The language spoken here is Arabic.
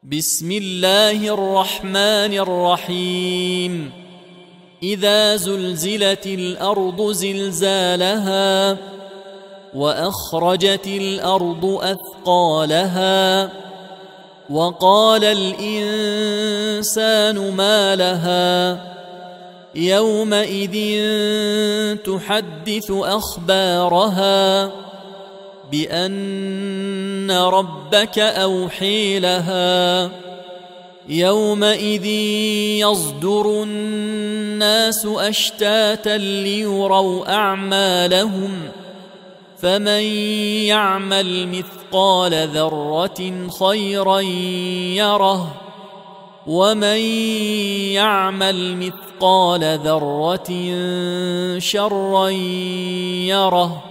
بسم الله الرحمن الرحيم إذا زلزلت الأرض زلزالها وأخرجت الأرض أثقالها وقال الإنسان ما لها يومئذ تحدث أخبارها بأن ربك أوحي لها يومئذ يصدر الناس أشتاتا ليروا أعمالهم فمن يعمل مثقال ذرة خيرا يره ومن يعمل مثقال ذرة شرا يره